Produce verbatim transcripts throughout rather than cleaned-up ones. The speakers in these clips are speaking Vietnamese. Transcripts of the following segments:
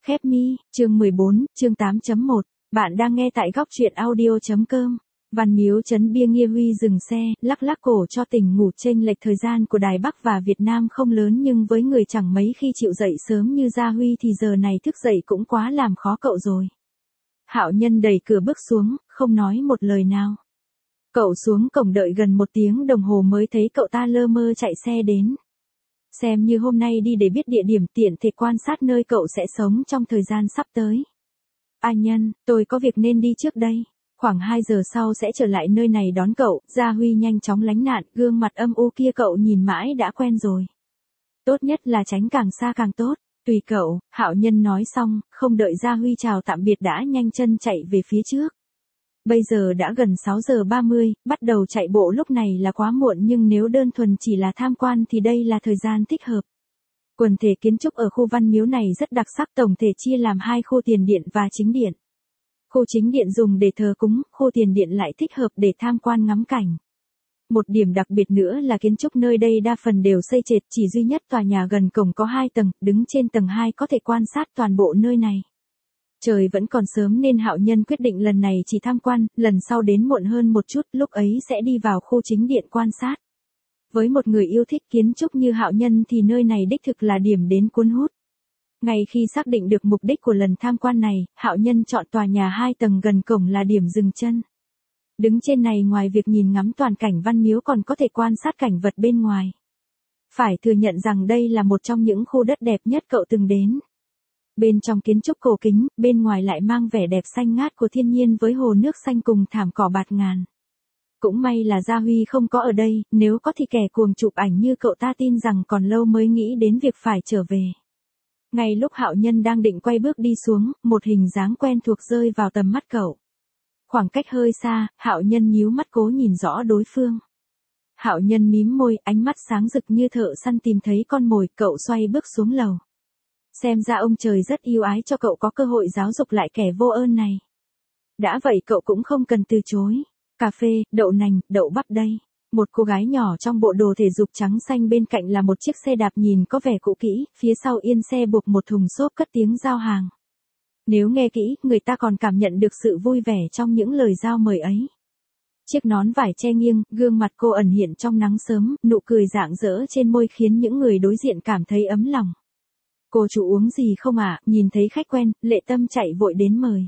Khép mi, chương mười bốn, chương tám chấm một. Bạn đang nghe tại góc truyện audio.com. Văn Miếu trấn bia Nghia Huy dừng xe, lắc lắc cổ cho tỉnh ngủ. Chênh lệch thời gian của Đài Bắc và Việt Nam không lớn, nhưng với người chẳng mấy khi chịu dậy sớm như Gia Huy thì giờ này thức dậy cũng quá làm khó cậu rồi. Hạo Nhân đẩy cửa bước xuống, không nói một lời nào. Cậu xuống cổng đợi gần một tiếng đồng hồ mới thấy cậu ta lơ mơ chạy xe đến. Xem như hôm nay đi để biết địa điểm, tiện thể quan sát nơi cậu sẽ sống trong thời gian sắp tới. A Nhân, tôi có việc nên đi trước đây. Khoảng hai giờ sau sẽ trở lại nơi này đón cậu. Gia Huy nhanh chóng lánh nạn, gương mặt âm u kia cậu nhìn mãi đã quen rồi. Tốt nhất là tránh càng xa càng tốt. Tùy cậu, Hạo Nhân nói xong, không đợi Gia Huy chào tạm biệt đã nhanh chân chạy về phía trước. Bây giờ đã gần sáu giờ ba mươi, bắt đầu chạy bộ lúc này là quá muộn, nhưng nếu đơn thuần chỉ là tham quan thì đây là thời gian thích hợp. Quần thể kiến trúc ở khu Văn Miếu này rất đặc sắc, tổng thể chia làm hai khu tiền điện và chính điện. Khu chính điện dùng để thờ cúng, khu tiền điện lại thích hợp để tham quan ngắm cảnh. Một điểm đặc biệt nữa là kiến trúc nơi đây đa phần đều xây trệt, chỉ duy nhất tòa nhà gần cổng có hai tầng, đứng trên tầng hai có thể quan sát toàn bộ nơi này. Trời vẫn còn sớm nên Hạo Nhân quyết định lần này chỉ tham quan, lần sau đến muộn hơn một chút, lúc ấy sẽ đi vào khu chính điện quan sát. Với một người yêu thích kiến trúc như Hạo Nhân thì nơi này đích thực là điểm đến cuốn hút. Ngay khi xác định được mục đích của lần tham quan này, Hạo Nhân chọn tòa nhà hai tầng gần cổng là điểm dừng chân. Đứng trên này ngoài việc nhìn ngắm toàn cảnh Văn Miếu còn có thể quan sát cảnh vật bên ngoài. Phải thừa nhận rằng đây là một trong những khu đất đẹp nhất cậu từng đến. Bên trong kiến trúc cổ kính, bên ngoài lại mang vẻ đẹp xanh ngát của thiên nhiên với hồ nước xanh cùng thảm cỏ bạt ngàn. Cũng may là Gia Huy không có ở đây, nếu có thì kẻ cuồng chụp ảnh như cậu ta tin rằng còn lâu mới nghĩ đến việc phải trở về. Ngay lúc Hạo Nhân đang định quay bước đi xuống, một hình dáng quen thuộc rơi vào tầm mắt cậu. Khoảng cách hơi xa, Hạo Nhân nhíu mắt cố nhìn rõ đối phương. Hạo Nhân mím môi, ánh mắt sáng rực như thợ săn tìm thấy con mồi, cậu xoay bước xuống lầu. Xem ra ông trời rất yêu ái cho cậu có cơ hội giáo dục lại kẻ vô ơn này. Đã vậy cậu cũng không cần từ chối. Cà phê, đậu nành, đậu bắp đây. Một cô gái nhỏ trong bộ đồ thể dục trắng xanh, bên cạnh là một chiếc xe đạp nhìn có vẻ cũ kỹ, phía sau yên xe buộc một thùng xốp cất tiếng giao hàng. Nếu nghe kỹ, người ta còn cảm nhận được sự vui vẻ trong những lời giao mời ấy. Chiếc nón vải che nghiêng, gương mặt cô ẩn hiện trong nắng sớm, nụ cười rạng rỡ trên môi khiến những người đối diện cảm thấy ấm lòng. Cô chủ uống gì không ạ? À? Nhìn thấy khách quen, Lệ Tâm chạy vội đến mời.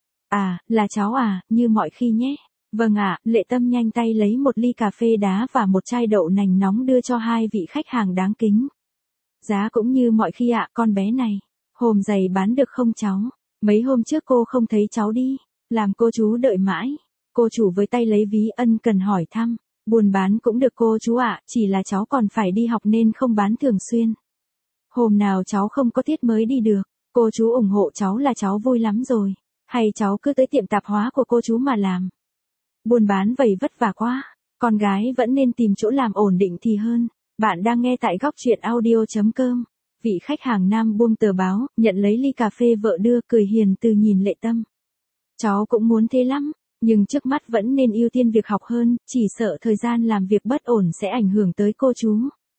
À, là cháu à, như mọi khi nhé. Vâng ạ, à, Lệ Tâm nhanh tay lấy một ly cà phê đá và một chai đậu nành nóng đưa cho hai vị khách hàng đáng kính. Giá cũng như mọi khi ạ, à, con bé này. Hôm giày bán được không cháu? Mấy hôm trước cô không thấy cháu đi, làm cô chú đợi mãi. Cô chủ với tay lấy ví ân cần hỏi thăm. Buôn bán cũng được cô chú ạ, à, chỉ là cháu còn phải đi học nên không bán thường xuyên. Hôm nào cháu không có tiết mới đi được, cô chú ủng hộ cháu là cháu vui lắm rồi. Hay cháu cứ tới tiệm tạp hóa của cô chú mà làm. Buôn bán vậy vất vả quá, con gái vẫn nên tìm chỗ làm ổn định thì hơn. Bạn đang nghe tại góc truyện audio.com. Vị khách hàng nam buông tờ báo, nhận lấy ly cà phê vợ đưa, cười hiền từ nhìn Lệ Tâm. Cháu cũng muốn thế lắm, nhưng trước mắt vẫn nên ưu tiên việc học hơn, chỉ sợ thời gian làm việc bất ổn sẽ ảnh hưởng tới cô chú.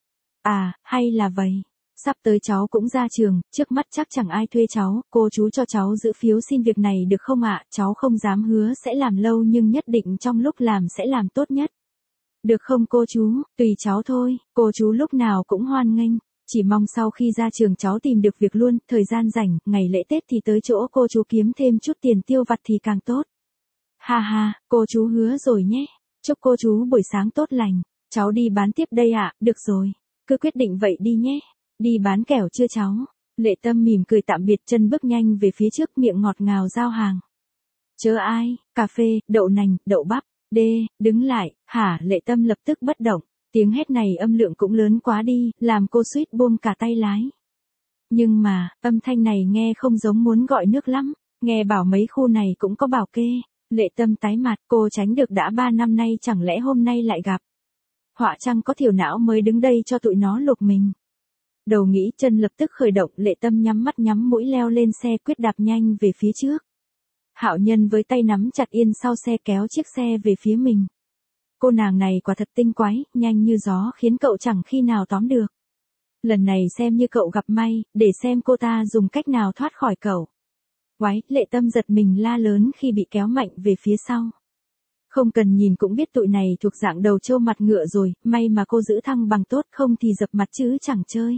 À, hay là vậy. Sắp tới cháu cũng ra trường, trước mắt chắc chẳng ai thuê cháu, cô chú cho cháu giữ phiếu xin việc này được không ạ? À? Cháu không dám hứa sẽ làm lâu nhưng nhất định trong lúc làm sẽ làm tốt nhất. Được không cô chú, tùy cháu thôi, cô chú lúc nào cũng hoan nghênh, chỉ mong sau khi ra trường cháu tìm được việc luôn, thời gian rảnh, ngày lễ Tết thì tới chỗ cô chú kiếm thêm chút tiền tiêu vặt thì càng tốt. Ha ha, cô chú hứa rồi nhé, chúc cô chú buổi sáng tốt lành, cháu đi bán tiếp đây ạ, à? Được rồi, cứ quyết định vậy đi nhé. Đi bán kẻo chưa cháu? Lệ Tâm mỉm cười tạm biệt, chân bước nhanh về phía trước, miệng ngọt ngào giao hàng. Chớ ai, cà phê, đậu nành, đậu bắp, đê, đứng lại, hả? Lệ Tâm lập tức bất động, tiếng hét này âm lượng cũng lớn quá đi, làm cô suýt buông cả tay lái. Nhưng mà, âm thanh này nghe không giống muốn gọi nước lắm, nghe bảo mấy khu này cũng có bảo kê. Lệ Tâm tái mặt, cô tránh được đã ba năm nay chẳng lẽ hôm nay lại gặp. Họa chăng có thiểu não mới đứng đây cho tụi nó lục mình. Đầu nghĩ chân lập tức khởi động, Lệ Tâm nhắm mắt nhắm mũi leo lên xe quyết đạp nhanh về phía trước. Hạo Nhân với tay nắm chặt yên sau xe kéo chiếc xe về phía mình. Cô nàng này quả thật tinh quái, nhanh như gió khiến cậu chẳng khi nào tóm được. Lần này xem như cậu gặp may, để xem cô ta dùng cách nào thoát khỏi cậu. Quái, Lệ Tâm giật mình la lớn khi bị kéo mạnh về phía sau. Không cần nhìn cũng biết tụi này thuộc dạng đầu trâu mặt ngựa rồi, may mà cô giữ thăng bằng tốt, không thì dập mặt chứ chẳng chơi.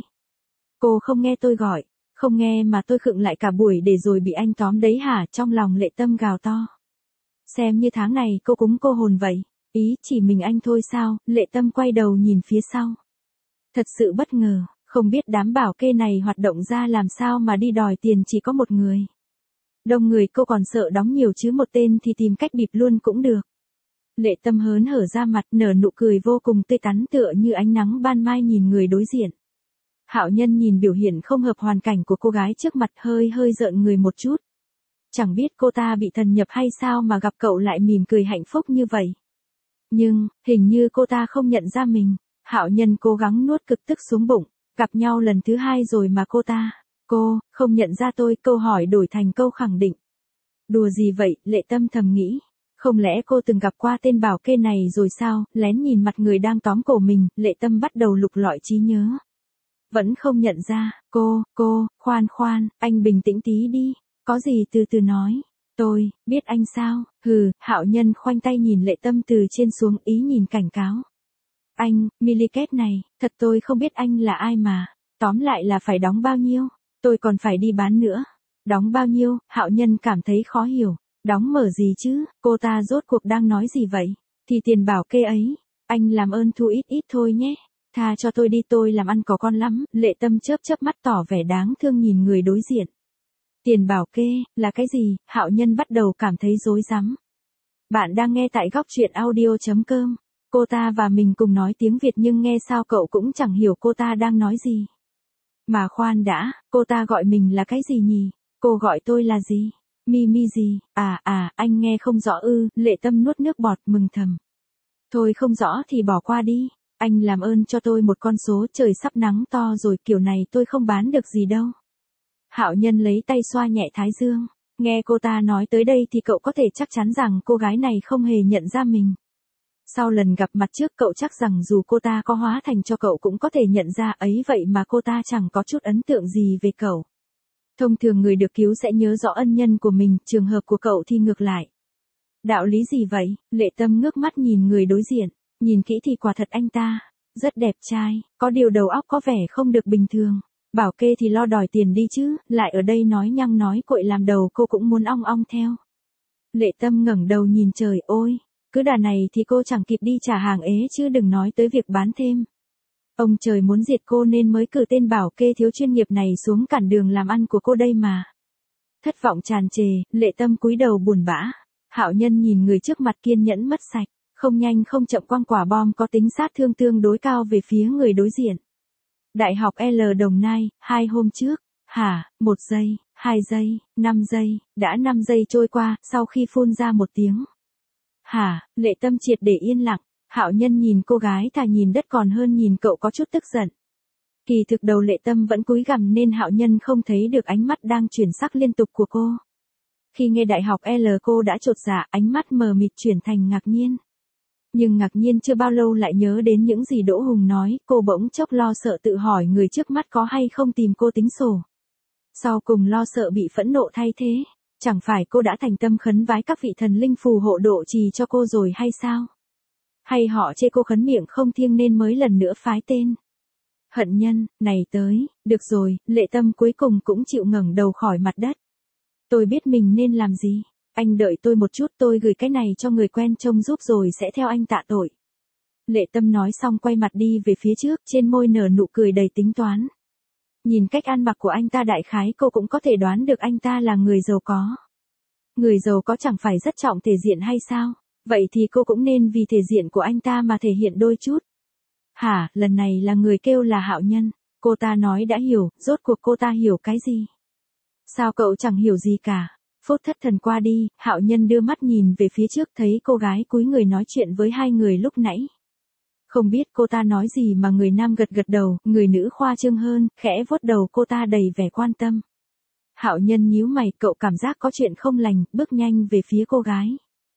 Cô không nghe tôi gọi, không nghe mà tôi khựng lại cả buổi để rồi bị anh tóm đấy hả? Trong lòng Lệ Tâm gào to. Xem như tháng này cô cúng cô hồn vậy, ý chỉ mình anh thôi sao? Lệ Tâm quay đầu nhìn phía sau. Thật sự bất ngờ, không biết đám bảo kê này hoạt động ra làm sao mà đi đòi tiền chỉ có một người. Đông người cô còn sợ đóng nhiều chứ một tên thì tìm cách bịp luôn cũng được. Lệ Tâm hớn hở ra mặt, nở nụ cười vô cùng tươi tắn tựa như ánh nắng ban mai nhìn người đối diện. Hạo Nhân nhìn biểu hiện không hợp hoàn cảnh của cô gái trước mặt hơi hơi rợn người một chút. Chẳng biết cô ta bị thần nhập hay sao mà gặp cậu lại mỉm cười hạnh phúc như vậy. Nhưng, hình như cô ta không nhận ra mình. Hạo Nhân cố gắng nuốt cực tức xuống bụng. Gặp nhau lần thứ hai rồi mà cô ta. Cô, không nhận ra tôi, câu hỏi đổi thành câu khẳng định. Đùa gì vậy, Lệ Tâm thầm nghĩ. Không lẽ cô từng gặp qua tên bảo kê này rồi sao? Lén nhìn mặt người đang tóm cổ mình, Lệ Tâm bắt đầu lục lọi trí nhớ. Vẫn không nhận ra, cô, cô, khoan khoan, anh bình tĩnh tí đi, có gì từ từ nói. Tôi, biết anh sao? Hừ, Hạo Nhân khoanh tay nhìn Lệ Tâm từ trên xuống, ý nhìn cảnh cáo. Anh, Miliket này, thật tôi không biết anh là ai mà. Tóm lại là phải đóng bao nhiêu? Tôi còn phải đi bán nữa. Đóng bao nhiêu? Hạo Nhân cảm thấy khó hiểu. Đóng mở gì chứ? Cô ta rốt cuộc đang nói gì vậy? Thì tiền bảo kê ấy. Anh làm ơn thu ít ít thôi nhé. Tha cho tôi đi, tôi làm ăn có con lắm. Lệ Tâm chớp chớp mắt tỏ vẻ đáng thương nhìn người đối diện. Tiền bảo kê, là cái gì? Hạo Nhân bắt đầu cảm thấy rối rắm. Bạn đang nghe tại góc truyện audio chấm com. Cô ta và mình cùng nói tiếng Việt nhưng nghe sao cậu cũng chẳng hiểu cô ta đang nói gì. Mà khoan đã, cô ta gọi mình là cái gì nhỉ? Cô gọi tôi là gì? Mimi gì? À à, anh nghe không rõ ư? Lệ Tâm nuốt nước bọt mừng thầm. Thôi không rõ thì bỏ qua đi. Anh làm ơn cho tôi một con số, trời sắp nắng to rồi, kiểu này tôi không bán được gì đâu. Hạo Nhân lấy tay xoa nhẹ thái dương. Nghe cô ta nói tới đây thì cậu có thể chắc chắn rằng cô gái này không hề nhận ra mình. Sau lần gặp mặt trước cậu chắc rằng dù cô ta có hóa thành cho cậu cũng có thể nhận ra, ấy vậy mà cô ta chẳng có chút ấn tượng gì về cậu. Thông thường người được cứu sẽ nhớ rõ ân nhân của mình, trường hợp của cậu thì ngược lại. Đạo lý gì vậy? Lệ Tâm ngước mắt nhìn người đối diện, nhìn kỹ thì quả thật anh ta rất đẹp trai, có điều đầu óc có vẻ không được bình thường. Bảo kê thì lo đòi tiền đi chứ, lại ở đây nói nhăng nói cội làm đầu cô cũng muốn ong ong theo. Lệ Tâm ngẩng đầu nhìn trời, ôi, cứ đà này thì cô chẳng kịp đi trả hàng ế chứ đừng nói tới việc bán thêm. Ông trời muốn diệt cô nên mới cử tên bảo kê thiếu chuyên nghiệp này xuống cản đường làm ăn của cô đây mà. Thất vọng tràn trề, Lệ Tâm cúi đầu buồn bã. Hạo Nhân nhìn người trước mặt kiên nhẫn mất sạch, không nhanh không chậm quăng quả bom có tính sát thương tương đối cao về phía người đối diện. Đại học L Đồng Nai, hai hôm trước. Hả, một giây, hai giây, năm giây, đã năm giây trôi qua, sau khi phun ra một tiếng. Hả, Lệ Tâm triệt để yên lặng. Hạo Nhân nhìn cô gái thà nhìn đất còn hơn nhìn cậu có chút tức giận. Kỳ thực đầu Lệ Tâm vẫn cúi gằm nên Hạo Nhân không thấy được ánh mắt đang chuyển sắc liên tục của cô. Khi nghe đại học L cô đã chột dạ, ánh mắt mờ mịt chuyển thành ngạc nhiên. Nhưng ngạc nhiên chưa bao lâu lại nhớ đến những gì Đỗ Hùng nói, cô bỗng chốc lo sợ tự hỏi người trước mắt có hay không tìm cô tính sổ. Sau cùng lo sợ bị phẫn nộ thay thế, chẳng phải cô đã thành tâm khấn vái các vị thần linh phù hộ độ trì cho cô rồi hay sao? Hay họ chê cô khấn miệng không thiêng nên mới lần nữa phái tên? Hận nhân, này tới, được rồi, Lệ Tâm cuối cùng cũng chịu ngẩng đầu khỏi mặt đất. Tôi biết mình nên làm gì. Anh đợi tôi một chút, tôi gửi cái này cho người quen trông giúp rồi sẽ theo anh tạ tội. Lệ Tâm nói xong quay mặt đi về phía trước, trên môi nở nụ cười đầy tính toán. Nhìn cách ăn mặc của anh ta đại khái cô cũng có thể đoán được anh ta là người giàu có. Người giàu có chẳng phải rất trọng thể diện hay sao? Vậy thì cô cũng nên vì thể diện của anh ta mà thể hiện đôi chút. Hả, lần này là người kêu là Hạo Nhân. Cô ta nói đã hiểu, rốt cuộc cô ta hiểu cái gì? Sao cậu chẳng hiểu gì cả? Phút thất thần qua đi, Hạo Nhân đưa mắt nhìn về phía trước thấy cô gái cúi người nói chuyện với hai người lúc nãy. Không biết cô ta nói gì mà người nam gật gật đầu, người nữ khoa trương hơn, khẽ vuốt đầu cô ta đầy vẻ quan tâm. Hạo Nhân nhíu mày, cậu cảm giác có chuyện không lành, bước nhanh về phía cô gái.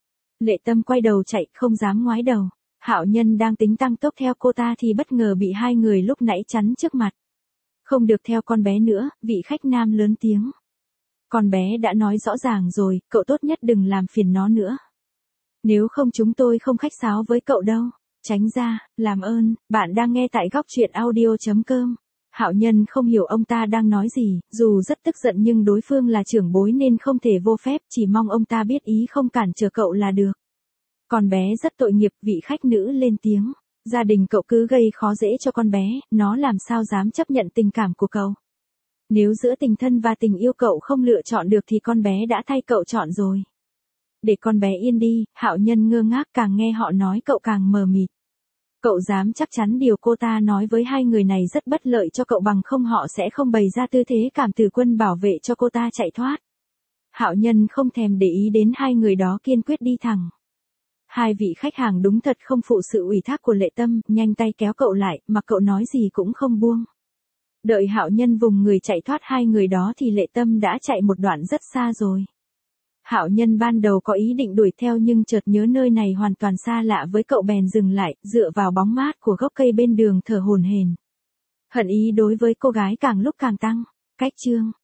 Lệ Tâm quay đầu chạy, không dám ngoái đầu. Hạo Nhân đang tính tăng tốc theo cô ta thì bất ngờ bị hai người lúc nãy chắn trước mặt. Không được theo con bé nữa, vị khách nam lớn tiếng. Con bé đã nói rõ ràng rồi, cậu tốt nhất đừng làm phiền nó nữa. Nếu không chúng tôi không khách sáo với cậu đâu. Tránh ra, làm ơn, bạn đang nghe tại góc truyện audio.com. Hạo Nhân không hiểu ông ta đang nói gì, dù rất tức giận nhưng đối phương là trưởng bối nên không thể vô phép, chỉ mong ông ta biết ý không cản trở cậu là được. Con bé rất tội nghiệp, vị khách nữ lên tiếng. Gia đình cậu cứ gây khó dễ cho con bé, nó làm sao dám chấp nhận tình cảm của cậu. Nếu giữa tình thân và tình yêu cậu không lựa chọn được thì con bé đã thay cậu chọn rồi. Để con bé yên đi, Hạo Nhân ngơ ngác, càng nghe họ nói cậu càng mờ mịt. Cậu dám chắc chắn điều cô ta nói với hai người này rất bất lợi cho cậu, bằng không họ sẽ không bày ra tư thế cảm tử quân bảo vệ cho cô ta chạy thoát. Hạo Nhân không thèm để ý đến hai người đó, kiên quyết đi thẳng. Hai vị khách hàng đúng thật không phụ sự ủy thác của Lệ Tâm, nhanh tay kéo cậu lại, mà cậu nói gì cũng không buông. Đợi Hạo Nhân vùng người chạy thoát hai người đó thì Lệ Tâm đã chạy một đoạn rất xa rồi. Hạo Nhân ban đầu có ý định đuổi theo nhưng chợt nhớ nơi này hoàn toàn xa lạ với cậu bèn dừng lại, dựa vào bóng mát của gốc cây bên đường thở hổn hển. Hận ý đối với cô gái càng lúc càng tăng. Cách chương